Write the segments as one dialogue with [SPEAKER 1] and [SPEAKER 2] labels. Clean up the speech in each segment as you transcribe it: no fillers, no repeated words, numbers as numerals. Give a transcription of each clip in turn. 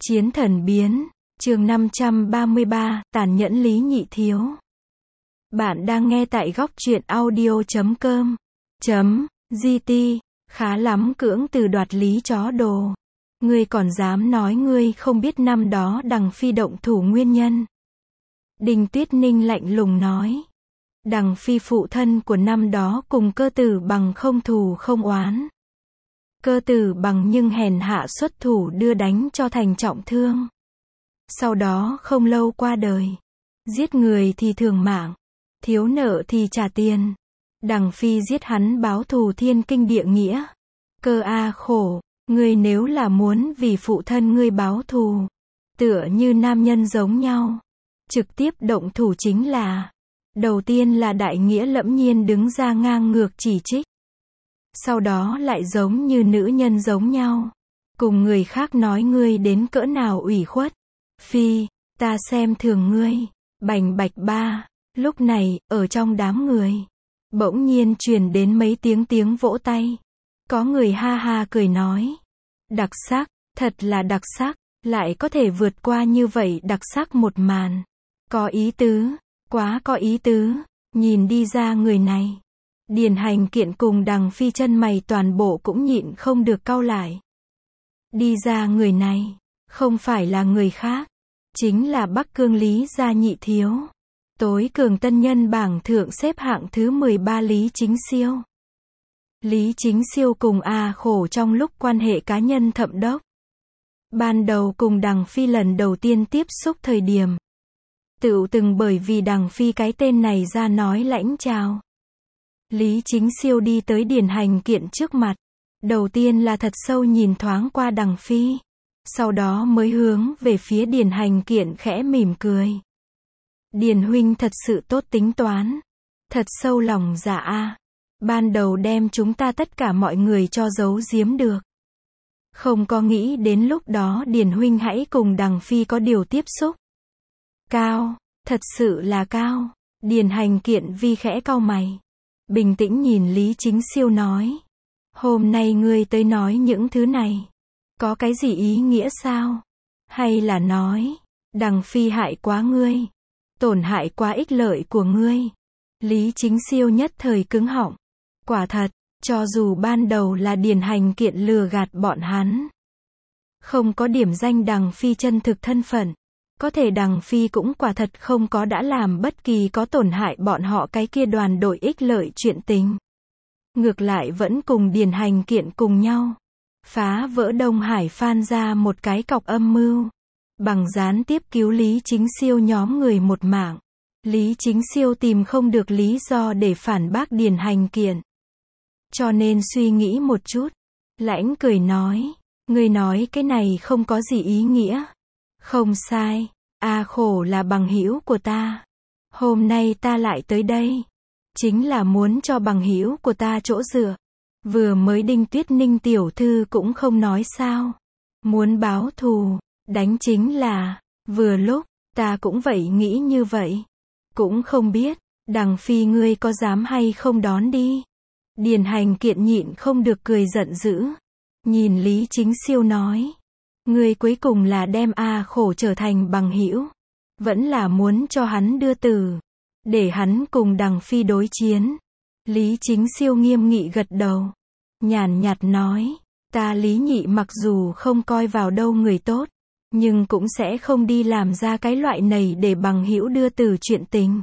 [SPEAKER 1] Chiến thần biến, chương 533, tàn nhẫn Lý Nhị Thiếu. Bạn đang nghe tại góc truyện audio.com. GT, khá lắm cưỡng từ đoạt lý chó đồ. Ngươi còn dám nói ngươi không biết năm đó Đằng Phi động thủ nguyên nhân. Đinh Tuyết Ninh lạnh lùng nói. Đằng Phi phụ thân của năm đó cùng Cơ Tử Bằng không thù không oán. Cơ Tử Bằng nhưng hèn hạ xuất thủ đưa đánh cho thành trọng thương. Sau đó không lâu qua đời. Giết người thì thường mạng, thiếu nợ thì trả tiền. Đằng Phi giết hắn báo thù thiên kinh địa nghĩa. Cơ a khổ, ngươi nếu là muốn vì phụ thân ngươi báo thù, tựa như nam nhân giống nhau, trực tiếp động thủ chính là. Đầu tiên là đại nghĩa lẫm nhiên đứng ra ngang ngược chỉ trích. Sau đó lại giống như nữ nhân giống nhau, cùng người khác nói ngươi đến cỡ nào ủy khuất. Phi, ta xem thường ngươi. Bành bạch ba. Lúc này, ở trong đám người, bỗng nhiên truyền đến mấy tiếng vỗ tay. Có người ha ha cười nói. Đặc sắc, thật là đặc sắc, lại có thể vượt qua như vậy đặc sắc một màn. Có ý tứ, quá có ý tứ, nhìn đi ra người này. Điền Hành Kiện cùng Đằng Phi chân mày toàn bộ cũng nhịn không được cau lại. Đi ra người này, không phải là người khác, chính là Bắc Cương Lý gia nhị thiếu. Tối cường tân nhân bảng thượng xếp hạng thứ 13 Lý Chính Siêu. Lý Chính Siêu cùng A Khổ trong lúc quan hệ cá nhân thậm đốc. Ban đầu cùng Đằng Phi lần đầu tiên tiếp xúc thời điểm, tựu từng bởi vì Đằng Phi cái tên này ra nói lãnh chào. Lý Chính Siêu đi tới Điền Hành Kiện trước mặt. Đầu tiên là thật sâu nhìn thoáng qua Đằng Phi. Sau đó mới hướng về phía Điền Hành Kiện khẽ mỉm cười. Điền huynh thật sự tốt tính toán. Thật sâu lòng dạ a. Ban đầu đem chúng ta tất cả mọi người cho giấu giếm được. Không có nghĩ đến lúc đó Điền huynh hãy cùng Đằng Phi có điều tiếp xúc. Cao, thật sự là cao. Điền Hành Kiện vi khẽ cau mày. Bình tĩnh nhìn Lý Chính Siêu nói. Hôm nay ngươi tới nói những thứ này, có cái gì ý nghĩa sao? Hay là nói, Đằng Phi hại quá ngươi, tổn hại quá ích lợi của ngươi? Lý Chính Siêu nhất thời cứng họng. Quả thật, cho dù ban đầu là Điền Hành Kiện lừa gạt bọn hắn, không có điểm danh Đằng Phi chân thực thân phận, có thể Đằng Phi cũng quả thật không có đã làm bất kỳ có tổn hại bọn họ cái kia đoàn đội ích lợi chuyện tình. Ngược lại vẫn cùng Điền Hành Kiện cùng nhau, phá vỡ Đông Hải Phan ra một cái cọc âm mưu, bằng gián tiếp cứu Lý Chính Siêu nhóm người một mạng. Lý Chính Siêu tìm không được lý do để phản bác Điền Hành Kiện. Cho nên suy nghĩ một chút, lãnh cười nói, ngươi nói cái này không có gì ý nghĩa. Không sai, A Khổ là bằng hữu của ta. Hôm nay ta lại tới đây, chính là muốn cho bằng hữu của ta chỗ dựa. Vừa mới Đinh Tuyết Ninh tiểu thư cũng không nói sao. Muốn báo thù, đánh chính là, vừa lúc, ta cũng vậy nghĩ như vậy. Cũng không biết, Đằng Phi ngươi có dám hay không đón đi. Điền Hành Kiện nhịn không được cười giận dữ. Nhìn Lý Chính Siêu nói. Ngươi cuối cùng là đem A Khổ trở thành bằng hữu, vẫn là muốn cho hắn đưa từ, để hắn cùng Đằng Phi đối chiến. Lý Chính Siêu nghiêm nghị gật đầu, nhàn nhạt nói, ta Lý Nhị mặc dù không coi vào đâu người tốt, nhưng cũng sẽ không đi làm ra cái loại này để bằng hữu đưa từ chuyện tình.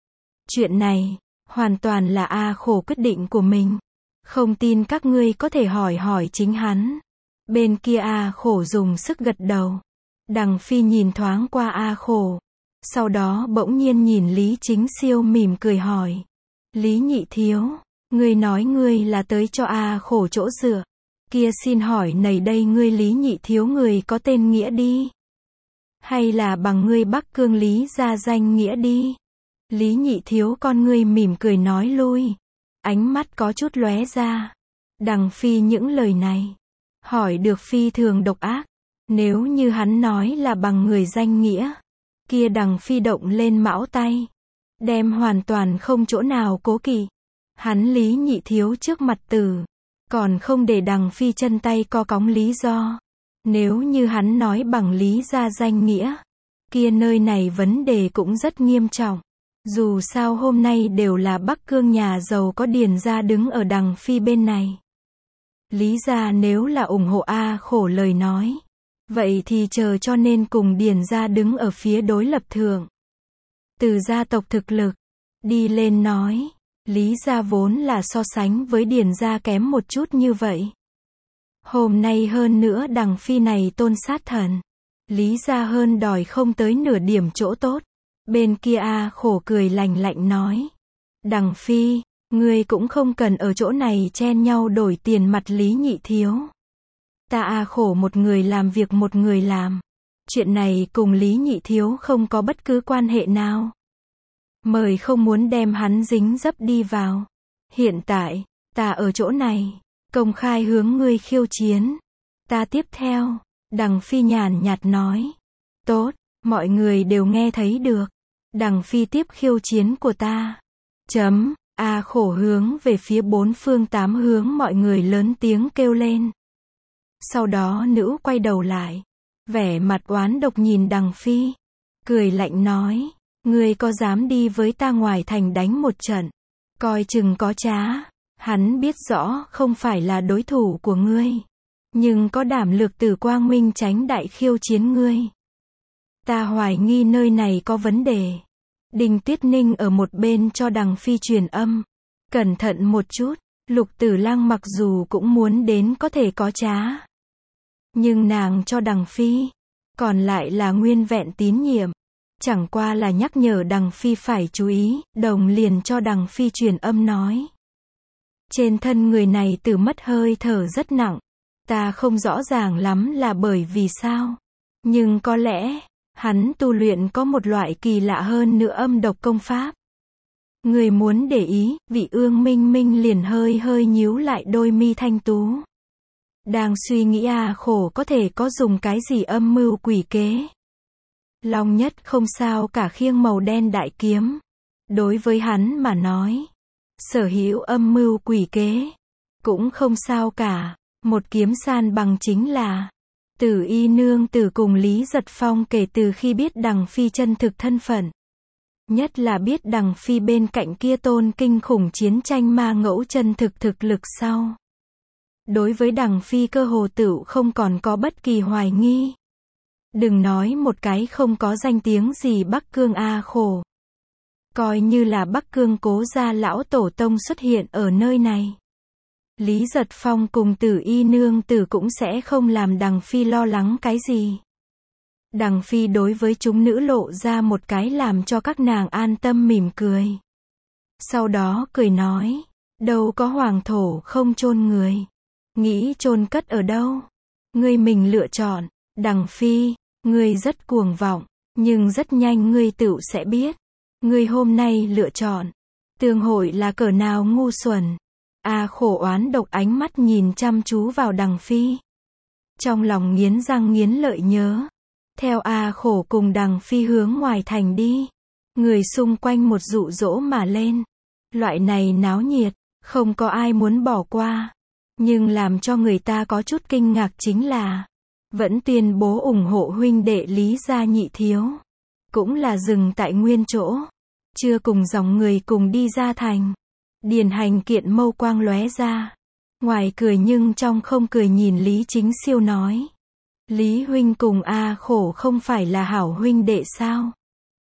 [SPEAKER 1] Chuyện này, hoàn toàn là A Khổ quyết định của mình. Không tin các ngươi có thể hỏi chính hắn. Bên kia A Khổ dùng sức gật đầu. Đằng Phi nhìn thoáng qua A Khổ. Sau đó bỗng nhiên nhìn Lý Chính Siêu mỉm cười hỏi. Lý Nhị Thiếu, ngươi nói ngươi là tới cho A Khổ chỗ dựa. Kia xin hỏi này đây ngươi Lý Nhị Thiếu người có tên nghĩa đi? Hay là bằng ngươi Bắc Cương Lý gia danh nghĩa đi? Lý Nhị Thiếu con ngươi mỉm cười nói lui. Ánh mắt có chút lóe ra. Đằng Phi những lời này hỏi được phi thường độc ác. Nếu như hắn nói là bằng người danh nghĩa, kia Đằng Phi động lên mão tay, đem hoàn toàn không chỗ nào cố kỵ. Hắn Lý Nhị Thiếu trước mặt tử, còn không để Đằng Phi chân tay co cóng lý do. Nếu như hắn nói bằng lý gia danh nghĩa, kia nơi này vấn đề cũng rất nghiêm trọng. Dù sao hôm nay đều là Bắc Cương nhà giàu có Điền gia đứng ở Đằng Phi bên này. Lý gia nếu là ủng hộ A Khổ lời nói, vậy thì chờ cho nên cùng Điền gia đứng ở phía đối lập thượng. Từ gia tộc thực lực, đi lên nói, Lý gia vốn là so sánh với Điền gia kém một chút như vậy. Hôm nay hơn nữa Đằng Phi này tôn sát thần, Lý gia hơn đòi không tới nửa điểm chỗ tốt. Bên kia A Khổ cười lành lạnh nói, Đằng Phi, ngươi cũng không cần ở chỗ này chen nhau đổi tiền mặt Lý nhị thiếu. Ta A Khổ một người làm việc một người làm. Chuyện này cùng Lý nhị thiếu không có bất cứ quan hệ nào. Mời không muốn đem hắn dính dấp đi vào. Hiện tại, ta ở chỗ này, công khai hướng ngươi khiêu chiến. Ta tiếp theo, Đằng Phi nhàn nhạt nói. Tốt, mọi người đều nghe thấy được. Đằng Phi tiếp khiêu chiến của ta. A Khổ hướng về phía bốn phương tám hướng mọi người lớn tiếng kêu lên. Sau đó nữ quay đầu lại, vẻ mặt oán độc nhìn Đằng Phi, cười lạnh nói, ngươi có dám đi với ta ngoài thành đánh một trận, coi chừng có trá. Hắn biết rõ không phải là đối thủ của ngươi, nhưng có đảm lược từ quang minh tránh đại khiêu chiến ngươi. Ta hoài nghi nơi này có vấn đề. Đinh Tuyết Ninh ở một bên cho Đằng Phi truyền âm. Cẩn thận một chút, Lục Tử Lang mặc dù cũng muốn đến có thể có trá. Nhưng nàng cho Đằng Phi, còn lại là nguyên vẹn tín nhiệm. Chẳng qua là nhắc nhở Đằng Phi phải chú ý, đồng liền cho Đằng Phi truyền âm nói. Trên thân người này từ mất hơi thở rất nặng. Ta không rõ ràng lắm là bởi vì sao. Nhưng có lẽ, hắn tu luyện có một loại kỳ lạ hơn nữa âm độc công pháp. Người muốn để ý, vị Ương Minh Minh liền hơi nhíu lại đôi mi thanh tú. Đang suy nghĩ A Khổ có thể có dùng cái gì âm mưu quỷ kế. Long nhất không sao cả khiêng màu đen đại kiếm. Đối với hắn mà nói, sở hữu âm mưu quỷ kế, cũng không sao cả. Một kiếm san bằng chính là Tử Y nương tử cùng Lý Giật Phong kể từ khi biết Đằng Phi chân thực thân phận. Nhất là biết Đằng Phi bên cạnh kia tôn kinh khủng chiến tranh ma ngẫu chân thực lực sau. Đối với Đằng Phi cơ hồ tựu không còn có bất kỳ hoài nghi. Đừng nói một cái không có danh tiếng gì Bắc Cương A Khổ. Coi như là Bắc Cương Cố gia lão tổ tông xuất hiện ở nơi này. Lý Giật Phong cùng Tử Y nương tử cũng sẽ không làm Đằng Phi lo lắng cái gì. Đằng Phi đối với chúng nữ lộ ra một cái làm cho các nàng an tâm mỉm cười. Sau đó cười nói, đâu có hoàng thổ không chôn người. Nghĩ chôn cất ở đâu? Ngươi mình lựa chọn. Đằng Phi, ngươi rất cuồng vọng, nhưng rất nhanh ngươi tựu sẽ biết. Ngươi hôm nay lựa chọn, tương hội là cỡ nào ngu xuẩn. A Khổ oán độc ánh mắt nhìn chăm chú vào Đằng Phi. Trong lòng nghiến răng nghiến lợi nhớ. Theo A Khổ cùng Đằng Phi hướng ngoài thành đi. Người xung quanh một dụ dỗ mà lên. Loại này náo nhiệt, không có ai muốn bỏ qua. Nhưng làm cho người ta có chút kinh ngạc chính là, vẫn tuyên bố ủng hộ huynh đệ Lý gia nhị thiếu. Cũng là dừng tại nguyên chỗ. Chưa cùng dòng người cùng đi ra thành. Điền Hành Kiện mâu quang lóe ra. Ngoài cười nhưng trong không cười nhìn Lý Chính Siêu nói. Lý huynh cùng A Khổ không phải là hảo huynh đệ sao?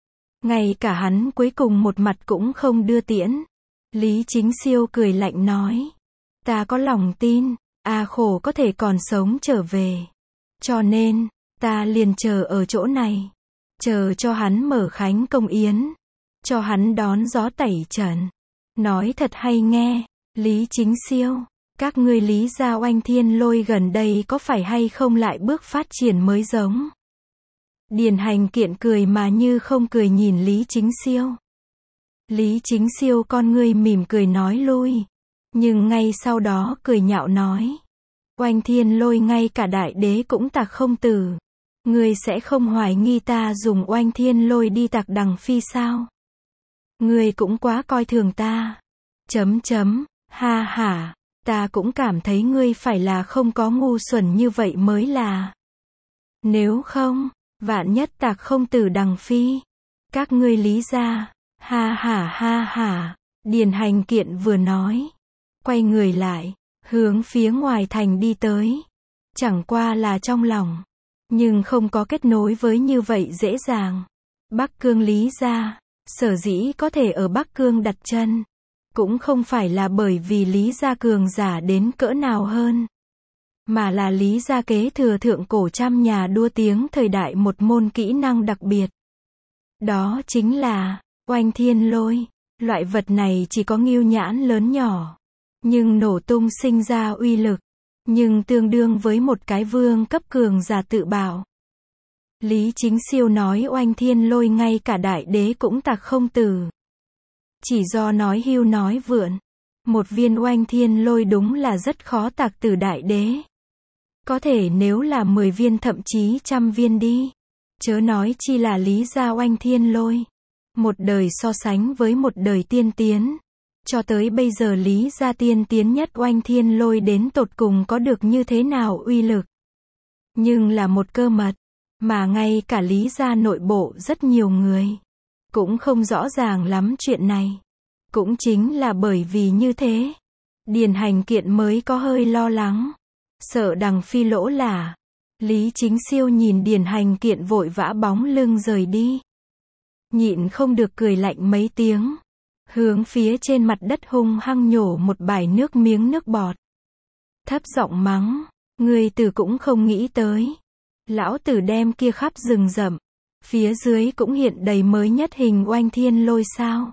[SPEAKER 1] Ngay cả hắn cuối cùng một mặt cũng không đưa tiễn. Lý Chính Siêu cười lạnh nói. Ta có lòng tin, A Khổ có thể còn sống trở về. Cho nên, ta liền chờ ở chỗ này. Chờ cho hắn mở khánh công yến. Cho hắn đón gió tẩy trần. Nói thật hay nghe, Lý Chính Siêu, các ngươi Lý gia Oanh Thiên Lôi gần đây có phải hay không lại bước phát triển mới giống? Điền Hành Kiện cười mà như không cười nhìn Lý Chính Siêu. Lý Chính Siêu con ngươi mỉm cười nói lui, nhưng ngay sau đó cười nhạo nói. Oanh Thiên Lôi ngay cả đại đế cũng tạc không tử. Ngươi sẽ không hoài nghi ta dùng Oanh Thiên Lôi đi tạc Đằng Phi sao? Ngươi cũng quá coi thường ta. Ha ha, ta cũng cảm thấy ngươi phải là không có ngu xuẩn như vậy mới là. Nếu không, vạn nhất tạc không tử Đằng Phi. Các ngươi Lý gia, ha ha. Điền Hành Kiện vừa nói, quay người lại, hướng phía ngoài thành đi tới. Chẳng qua là trong lòng, nhưng không có kết nối với như vậy dễ dàng. Bắc Cương Lý gia, sở dĩ có thể ở Bắc Cương đặt chân, cũng không phải là bởi vì Lý gia cường giả đến cỡ nào hơn, mà là Lý gia kế thừa thượng cổ trăm nhà đua tiếng thời đại một môn kỹ năng đặc biệt. Đó chính là oanh thiên lôi. Loại vật này chỉ có ngưu nhãn lớn nhỏ, nhưng nổ tung sinh ra uy lực, nhưng tương đương với một cái vương cấp cường giả tự bảo. Lý Chính Siêu nói oanh thiên lôi ngay cả đại đế cũng tạc không tử. Chỉ do nói hưu nói vượn. Một viên oanh thiên lôi đúng là rất khó tạc tử đại đế. Có thể nếu là 10 viên thậm chí 100 viên đi. Chớ nói chi là Lý gia oanh thiên lôi. Một đời so sánh với một đời tiên tiến. Cho tới bây giờ Lý gia tiên tiến nhất oanh thiên lôi đến tột cùng có được như thế nào uy lực. Nhưng là một cơ mật, mà ngay cả Lý gia nội bộ rất nhiều người cũng không rõ ràng lắm chuyện này. Cũng chính là bởi vì như thế, Điền Hành Kiện mới có hơi lo lắng, sợ Đằng Phi lỗ là. Lý Chính Siêu nhìn Điền Hành Kiện vội vã bóng lưng rời đi, nhịn không được cười lạnh mấy tiếng, hướng phía trên mặt đất hung hăng nhổ một bãi miếng nước bọt. Thấp giọng mắng, người tử cũng không nghĩ tới. Lão tử đem kia khắp rừng rậm, phía dưới cũng hiện đầy mới nhất hình oanh thiên lôi sao.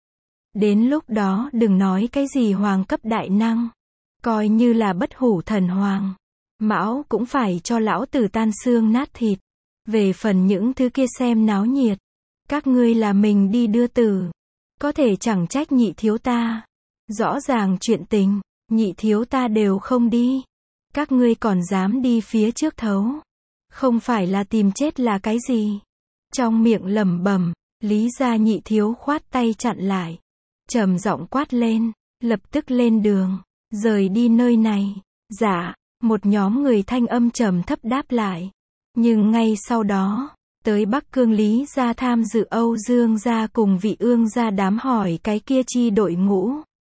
[SPEAKER 1] Đến lúc đó đừng nói cái gì hoàng cấp đại năng, coi như là bất hủ thần hoàng, mão cũng phải cho lão tử tan xương nát thịt. Về phần những thứ kia xem náo nhiệt, các ngươi là mình đi đưa tử, có thể chẳng trách nhị thiếu ta. Rõ ràng chuyện tình, nhị thiếu ta đều không đi, các ngươi còn dám đi phía trước thấu. Không phải là tìm chết là cái gì? Trong miệng lẩm bẩm, Lý gia nhị thiếu khoát tay chặn lại, trầm giọng quát lên, lập tức lên đường, rời đi nơi này. Dạ, một nhóm người thanh âm trầm thấp đáp lại. Nhưng ngay sau đó, tới Bắc Cương Lý gia tham dự Âu Dương gia cùng Vị Ương gia đám hỏi cái kia chi đội ngũ,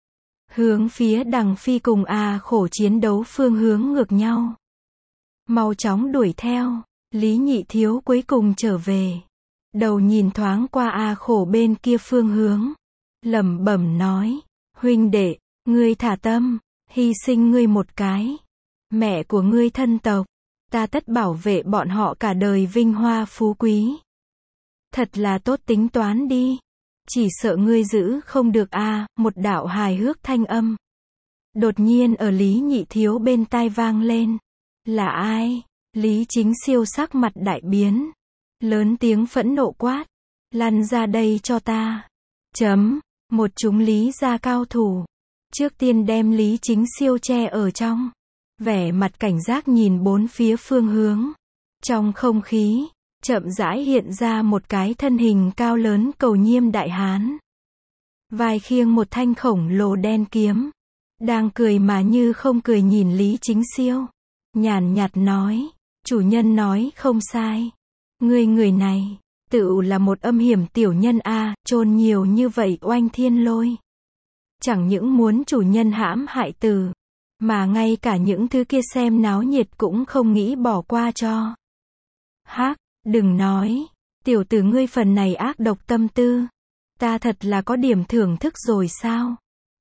[SPEAKER 1] hướng phía Đằng Phi cùng A Khổ chiến đấu phương hướng ngược nhau. Mau chóng đuổi theo. Lý nhị thiếu cuối cùng trở về, đầu nhìn thoáng qua A Khổ bên kia phương hướng, lẩm bẩm nói, huynh đệ, ngươi thả tâm, hy sinh ngươi một cái, mẹ của ngươi thân tộc, ta tất bảo vệ bọn họ cả đời vinh hoa phú quý. Thật là tốt tính toán đi, chỉ sợ ngươi giữ không được a. Một đạo hài hước thanh âm đột nhiên ở Lý nhị thiếu bên tai vang lên. Là ai? Lý Chính Siêu sắc mặt đại biến, lớn tiếng phẫn nộ quát, lăn ra đây cho ta. Một chúng Lý gia cao thủ, trước tiên đem Lý Chính Siêu che ở trong, vẻ mặt cảnh giác nhìn bốn phía phương hướng. Trong không khí, chậm rãi hiện ra một cái thân hình cao lớn cầu nhiêm đại hán, vai khiêng một thanh khổng lồ đen kiếm, đang cười mà như không cười nhìn Lý Chính Siêu, nhàn nhạt nói, chủ nhân nói không sai, người này, tự là một âm hiểm tiểu nhân a, chôn nhiều như vậy oanh thiên lôi. Chẳng những muốn chủ nhân hãm hại tử, mà ngay cả những thứ kia xem náo nhiệt cũng không nghĩ bỏ qua cho. Hắc, đừng nói, tiểu tử ngươi phần này ác độc tâm tư, ta thật là có điểm thưởng thức rồi sao?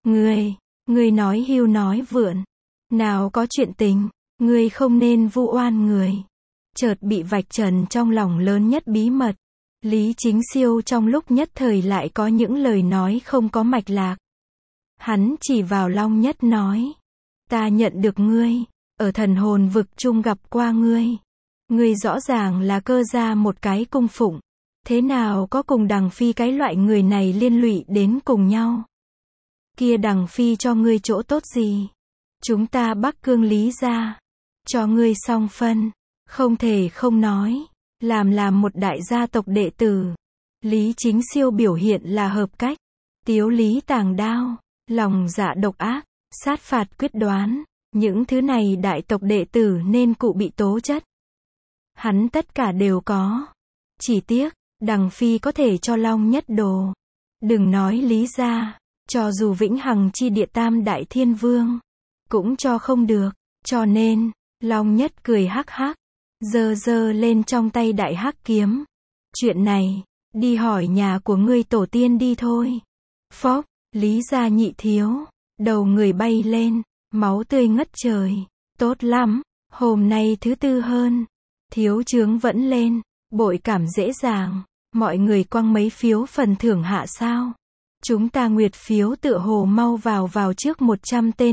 [SPEAKER 1] Ngươi nói hưu nói vượn, nào có chuyện tình, ngươi không nên vu oan người. Chợt bị vạch trần trong lòng lớn nhất bí mật, Lý Chính Siêu trong lúc nhất thời lại có những lời nói không có mạch lạc. Hắn chỉ vào Long Nhất nói, ta nhận được ngươi, ở thần hồn vực chung gặp qua ngươi. Ngươi rõ ràng là cơ gia một cái cung phụng, thế nào có cùng Đằng Phi cái loại người này liên lụy đến cùng nhau? Kia Đằng Phi cho ngươi chỗ tốt gì? Chúng ta Bắc Cương Lý gia, cho ngươi song phân, không thể không nói, làm một đại gia tộc đệ tử. Lý Chính Siêu biểu hiện là hợp cách, tiếu lý tàng đao, lòng dạ độc ác, sát phạt quyết đoán, những thứ này đại tộc đệ tử nên cụ bị tố chất. hắn tất cả đều có. Chỉ tiếc, Đằng Phi có thể cho Long Nhất đồ. Đừng nói Lý gia, cho dù vĩnh hằng chi địa tam đại thiên vương, cũng cho không được. Cho nên, Long Nhất cười hắc hắc, giơ giơ lên trong tay đại hắc kiếm. Chuyện này, đi hỏi nhà của ngươi tổ tiên đi thôi. Phốc, Lý gia nhị thiếu, đầu người bay lên, máu tươi ngất trời. Tốt lắm, hôm nay thứ tư hơn. Thiếu chướng vẫn lên, bội cảm dễ dàng. Mọi người quăng mấy phiếu phần thưởng hạ sao? Chúng ta nguyệt phiếu tựa hồ mau vào trước 100 tên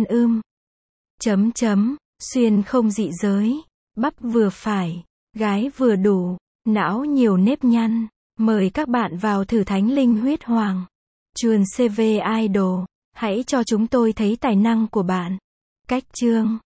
[SPEAKER 1] xuyên không dị giới, bắp vừa phải, gái vừa đủ, não nhiều nếp nhăn. Mời các bạn vào thử thánh linh huyết hoàng. Chuồn CV Idol, hãy cho chúng tôi thấy tài năng của bạn. Cách chương